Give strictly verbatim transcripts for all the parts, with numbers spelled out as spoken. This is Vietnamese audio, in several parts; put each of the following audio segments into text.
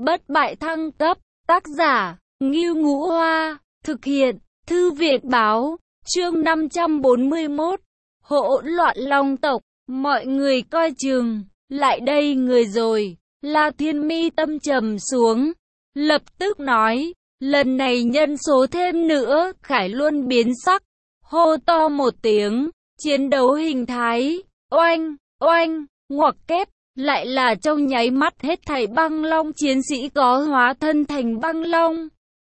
Bất bại thăng cấp, tác giả, Ngưu Ngũ Hoa, thực hiện, Thư viện báo, chương năm trăm bốn mươi mốt, hỗn loạn long tộc, mọi người coi chừng, lại đây người rồi, La Thiên mi tâm trầm xuống, lập tức nói, lần này nhân số thêm nữa, Khải Luân biến sắc, hô to một tiếng, chiến đấu hình thái, oanh, oanh, ngoặc kép. Lại là trong nháy mắt hết thảy băng long chiến sĩ có hóa thân thành băng long.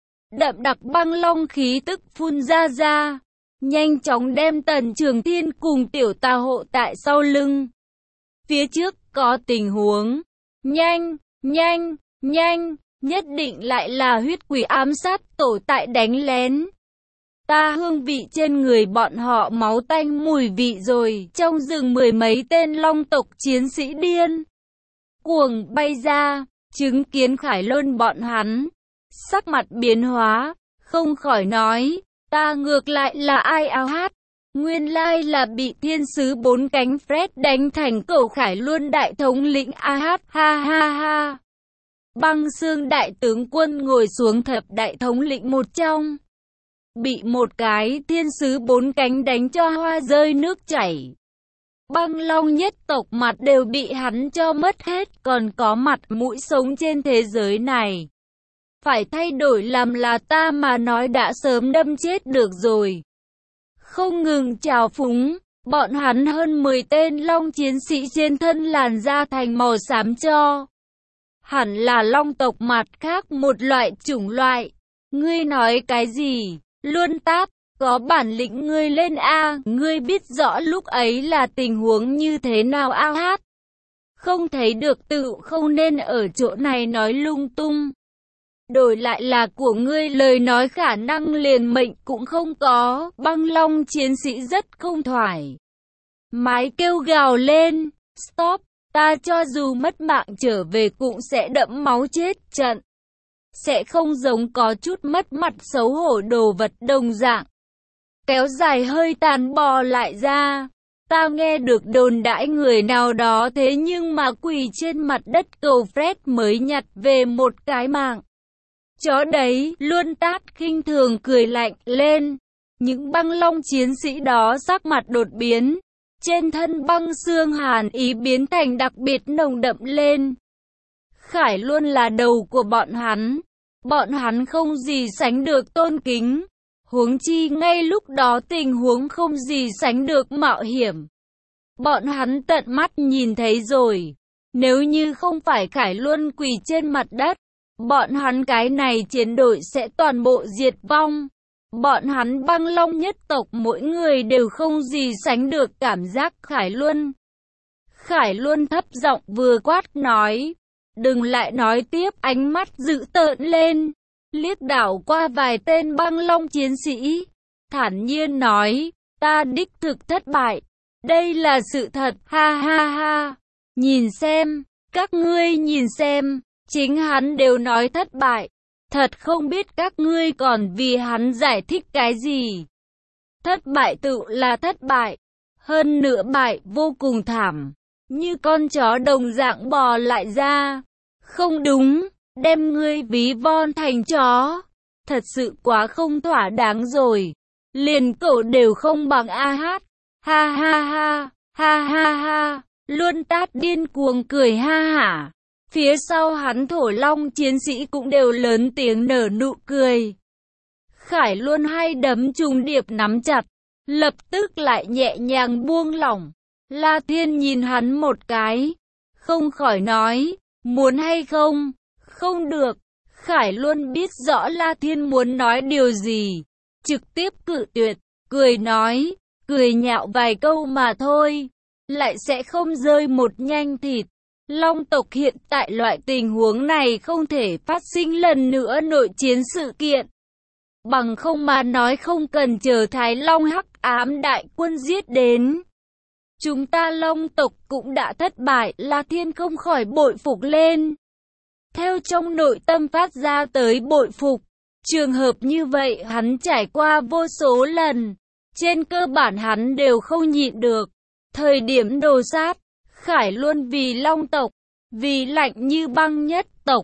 Đậm đặc băng long khí tức phun ra ra, nhanh chóng đem Tần Trường Thiên cùng Tiểu Tà hộ tại sau lưng. Phía trước có tình huống, nhanh, nhanh, nhanh, nhất định lại là huyết quỷ ám sát tổ tại đánh lén. Ta hương vị trên người bọn họ máu tanh mùi vị rồi, trong rừng mười mấy tên long tộc chiến sĩ điên cuồng bay ra, chứng kiến Khải Luân bọn hắn, sắc mặt biến hóa, không khỏi nói, ta ngược lại là ai áo hát, nguyên lai là bị thiên sứ bốn cánh Fred đánh thành cẩu Khải Luân đại thống lĩnh a hát, ha ha ha. Băng xương đại tướng quân ngồi xuống thập đại thống lĩnh một trong. Bị một cái thiên sứ bốn cánh đánh cho hoa rơi nước chảy. Băng long nhất tộc mặt đều bị hắn cho mất hết, còn có mặt mũi sống trên thế giới này. Phải thay đổi làm là ta mà nói đã sớm đâm chết được rồi. Không ngừng trào phúng, bọn hắn hơn mười tên long chiến sĩ trên thân làn da thành màu xám cho. Hẳn là long tộc mặt khác một loại chủng loại. Ngươi nói cái gì? Luân Tát, có bản lĩnh ngươi lên a, ngươi biết rõ lúc ấy là tình huống như thế nào a hát. Không thấy được tự không nên ở chỗ này nói lung tung. Đổi lại là của ngươi lời nói khả năng liền mệnh cũng không có, băng long chiến sĩ rất không thoải mái kêu gào lên, stop, ta cho dù mất mạng trở về cũng sẽ đẫm máu chết trận. Sẽ không giống có chút mất mặt xấu hổ đồ vật đồng dạng. Kéo dài hơi tàn bò lại ra. Ta nghe được đồn đãi người nào đó thế nhưng mà quỳ trên mặt đất cầu Fred mới nhặt về một cái mạng. Chó đấy, Luân Tát khinh thường cười lạnh lên. Những băng long chiến sĩ đó sắc mặt đột biến. Trên thân băng xương hàn ý biến thành đặc biệt nồng đậm lên. Khải Luân là đầu của bọn hắn. Bọn hắn không gì sánh được tôn kính. Huống chi ngay lúc đó tình huống không gì sánh được mạo hiểm. Bọn hắn tận mắt nhìn thấy rồi. Nếu như không phải Khải Luân quỳ trên mặt đất, bọn hắn cái này chiến đội sẽ toàn bộ diệt vong. Bọn hắn băng long nhất tộc mỗi người đều không gì sánh được cảm giác Khải Luân. Khải Luân thấp giọng vừa quát nói. Đừng lại nói tiếp, ánh mắt dữ tợn lên, liếc đảo qua vài tên băng long chiến sĩ, thản nhiên nói, ta đích thực thất bại, đây là sự thật, ha ha ha, nhìn xem, các ngươi nhìn xem, chính hắn đều nói thất bại, thật không biết các ngươi còn vì hắn giải thích cái gì. Thất bại tự là thất bại, hơn nữa bại vô cùng thảm, như con chó đồng dạng bò lại ra. Không đúng, đem ngươi ví von thành chó. Thật sự quá không thỏa đáng rồi. Liền cậu đều không bằng a hát. Ha ha ha, ha ha ha. Luân Tát điên cuồng cười ha hả. Phía sau hắn thổ long chiến sĩ cũng đều lớn tiếng nở nụ cười. Khải Luân hai đấm trùng điệp nắm chặt. Lập tức lại nhẹ nhàng buông lỏng. La Thiên nhìn hắn một cái. Không khỏi nói. Muốn hay không? Không được. Khải Luân biết rõ La Thiên muốn nói điều gì. Trực tiếp cự tuyệt, cười nói, cười nhạo vài câu mà thôi. Lại sẽ không rơi một nhanh thịt. Long tộc hiện tại loại tình huống này không thể phát sinh lần nữa nội chiến sự kiện. Bằng không mà nói không cần chờ Thái Long hắc ám đại quân giết đến. Chúng ta long tộc cũng đã thất bại, La Thiên không khỏi bội phục lên. Theo trong nội tâm phát ra tới bội phục, trường hợp như vậy hắn trải qua vô số lần, trên cơ bản hắn đều không nhịn được. Thời điểm đồ sát, Khải Luân vì long tộc, vì lạnh như băng nhất tộc,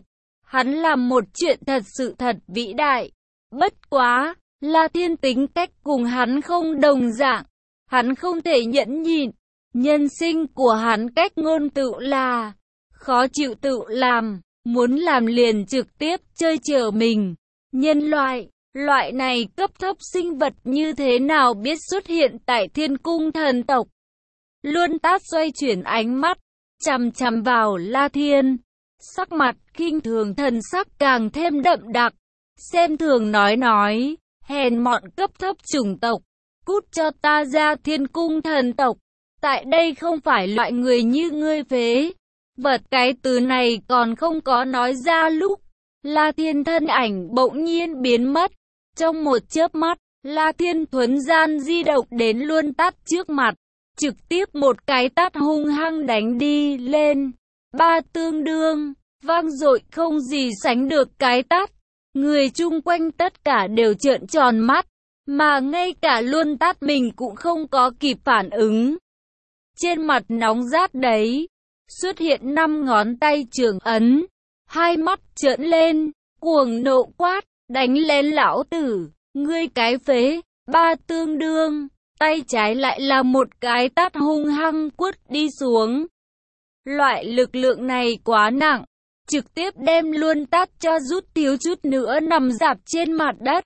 Hắn làm một chuyện thật sự thật vĩ đại. Bất quá, La Thiên tính cách cùng hắn không đồng dạng. Hắn không thể nhẫn nhịn. Nhân sinh của hắn cách ngôn tự là khó chịu tự làm, muốn làm liền trực tiếp chơi chở mình. Nhân loại, loại này cấp thấp sinh vật như thế nào biết xuất hiện tại Thiên Cung thần tộc? Luân Tát xoay chuyển ánh mắt, chằm chằm vào La Thiên. Sắc mặt khinh thường, thần sắc càng thêm đậm đặc. Xem thường nói nói, hèn mọn cấp thấp chủng tộc, cút cho ta ra Thiên Cung thần tộc. Tại đây không phải loại người như ngươi phế vật. Cái từ này còn không có nói ra lúc La Thiên thân ảnh bỗng nhiên biến mất. Trong một chớp mắt, La Thiên thuấn gian di động đến Luân Tát trước mặt, trực tiếp một cái tát hung hăng đánh đi lên. Ba tương đương, vang dội không gì sánh được cái tát. Người chung quanh tất cả đều trợn tròn mắt, mà ngay cả Luân Tát mình cũng không có kịp phản ứng. Trên mặt nóng rát đấy, xuất hiện năm ngón tay trường ấn, hai mắt trợn lên, cuồng nộ quát, đánh lên lão tử, ngươi cái phế. Ba tương đương, tay trái lại là một cái tát hung hăng quất đi xuống. Loại lực lượng này quá nặng, trực tiếp đem Luân Tát cho rút thiếu chút nữa nằm rạp trên mặt đất.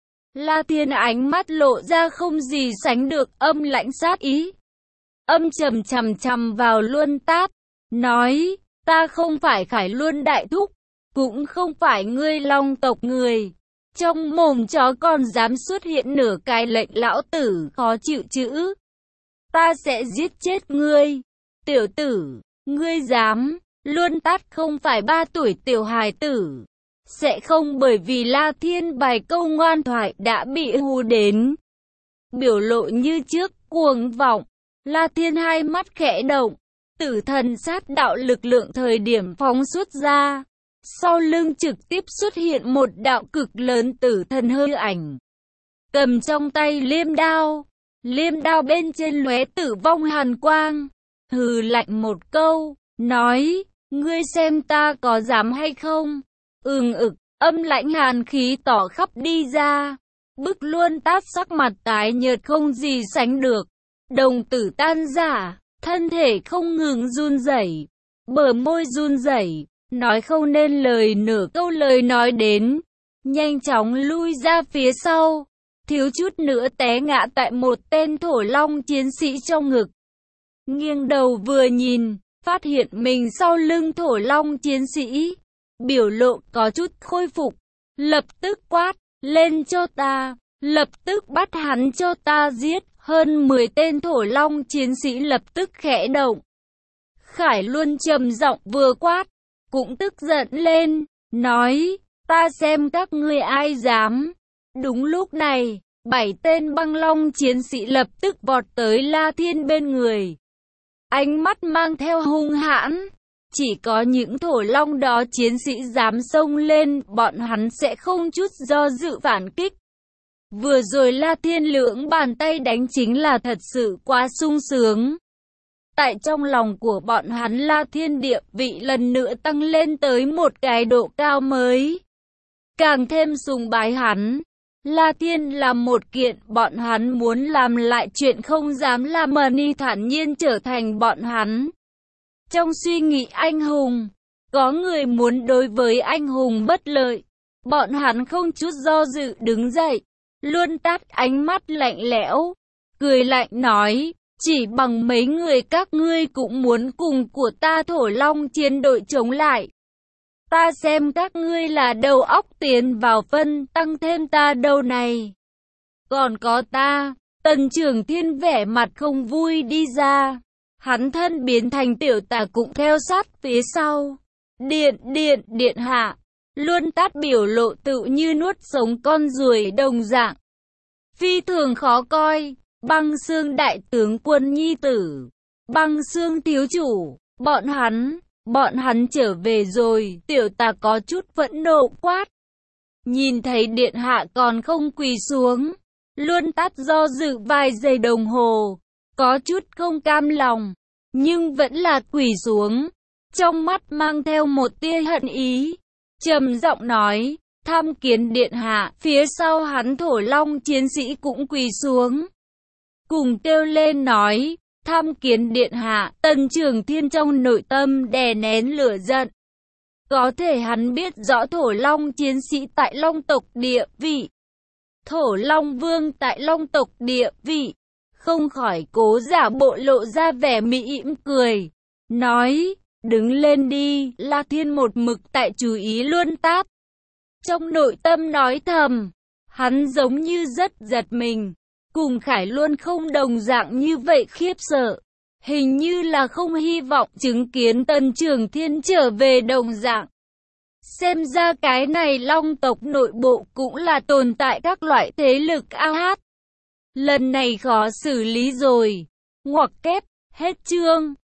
La Thiên ánh mắt lộ ra không gì sánh được âm lãnh sát ý. Âm trầm chằm chằm vào Luân Tát, nói, ta không phải Khải Luân đại thúc, cũng không phải ngươi Long tộc người. Trong mồm chó còn dám xuất hiện nửa cái lệnh lão tử khó chịu chữ. Ta sẽ giết chết ngươi. Tiểu tử, ngươi dám. Luân Tát không phải ba tuổi tiểu hài tử. Sẽ không bởi vì La Thiên vài câu ngoan thoại đã bị hù đến. Biểu lộ như trước, cuồng vọng. La Thiên hai mắt khẽ động. Tử thần sát đạo lực lượng thời điểm phóng xuất ra. Sau lưng trực tiếp xuất hiện một đạo cực lớn tử thần hư ảnh. Cầm trong tay liêm đao. Liêm đao bên trên lóe tử vong hàn quang. Hừ lạnh một câu, nói, ngươi xem ta có dám hay không? Ừm ực, âm lãnh hàn khí tỏ khắp đi ra. Bức Luân Tát sắc mặt tái nhợt không gì sánh được. Đồng tử tan rã, thân thể không ngừng run rẩy, bờ môi run rẩy, nói không nên lời nửa câu lời nói đến. Nhanh chóng lui ra phía sau, thiếu chút nữa té ngã tại một tên thổ long chiến sĩ trong ngực. Nghiêng đầu vừa nhìn, phát hiện mình sau lưng thổ long chiến sĩ. Biểu lộ có chút khôi phục, lập tức quát, lên cho ta, lập tức bắt hắn cho ta giết. Hơn mười tên thổ long chiến sĩ lập tức khẽ động. Khải Luân trầm giọng vừa quát, cũng tức giận lên, nói, ta xem các ngươi ai dám. Đúng lúc này, bảy tên băng long chiến sĩ lập tức vọt tới La Thiên bên người. Ánh mắt mang theo hung hãn. Chỉ có những thổ long đó chiến sĩ dám xông lên, bọn hắn sẽ không chút do dự phản kích. Vừa rồi La Thiên lưỡng bàn tay đánh chính là thật sự quá sung sướng. Tại trong lòng của bọn hắn La Thiên địa vị lần nữa tăng lên tới một cái độ cao mới. Càng thêm sùng bái hắn. La Thiên làm một kiện bọn hắn muốn làm lại chuyện không dám làm, mà ni thản nhiên trở thành bọn hắn. Trong suy nghĩ anh hùng, có người muốn đối với anh hùng bất lợi. Bọn hắn không chút do dự đứng dậy. Luân Tát ánh mắt lạnh lẽo, cười lạnh nói, chỉ bằng mấy người các ngươi cũng muốn cùng của ta thổ long chiến đội chống lại. Ta xem các ngươi là đầu óc tiến vào phân, tăng thêm ta đâu này. Còn có ta, Tần Trường Thiên vẻ mặt không vui đi ra. Hắn thân biến thành tiểu tà cũng theo sát phía sau. Điện, điện, điện hạ. Luân Tát biểu lộ tự như nuốt sống con ruồi đồng dạng. Phi thường khó coi. Băng Xương đại tướng quân nhi tử. Băng Xương thiếu chủ. Bọn hắn, bọn hắn trở về rồi. Tiểu tà có chút phẫn nộ quát. Nhìn thấy điện hạ còn không quỳ xuống. Luân Tát do dự vài giây đồng hồ. Có chút không cam lòng. Nhưng vẫn là quỳ xuống. Trong mắt mang theo một tia hận ý. trầm giọng nói, tham kiến điện hạ. Phía sau hắn Thổ Long chiến sĩ cũng quỳ xuống, cùng kêu lên nói, tham kiến điện hạ. Tần Trường Thiên trong nội tâm đè nén lửa giận. Có thể hắn biết rõ Thổ Long chiến sĩ tại Long tộc địa vị, Thổ Long vương tại Long tộc địa vị, không khỏi cố giả bộ lộ ra vẻ mỉm cười, nói, đứng lên đi. La Thiên một mực tại chú ý luôn táp. Trong nội tâm nói thầm, hắn giống như rất giật mình, cùng Khải luôn không đồng dạng như vậy khiếp sợ. Hình như là không hy vọng chứng kiến Tần Trường Thiên trở về đồng dạng. Xem ra cái này Long tộc nội bộ cũng là tồn tại các loại thế lực a hát. Lần này khó xử lý rồi. Ngoặc kép, hết chương.